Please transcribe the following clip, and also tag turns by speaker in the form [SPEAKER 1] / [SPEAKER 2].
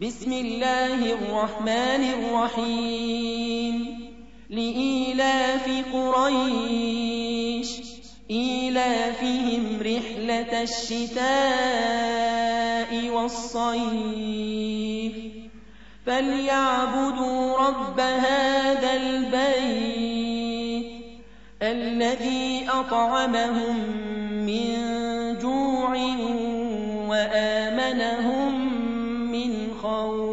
[SPEAKER 1] بسم الله الرحمن الرحيم لإيلاف قريش إيلافهم رحلة الشتاء والصيف فليعبدوا رب هذا البيت الذي أطعمهم من جوع وآمنهم من خوف.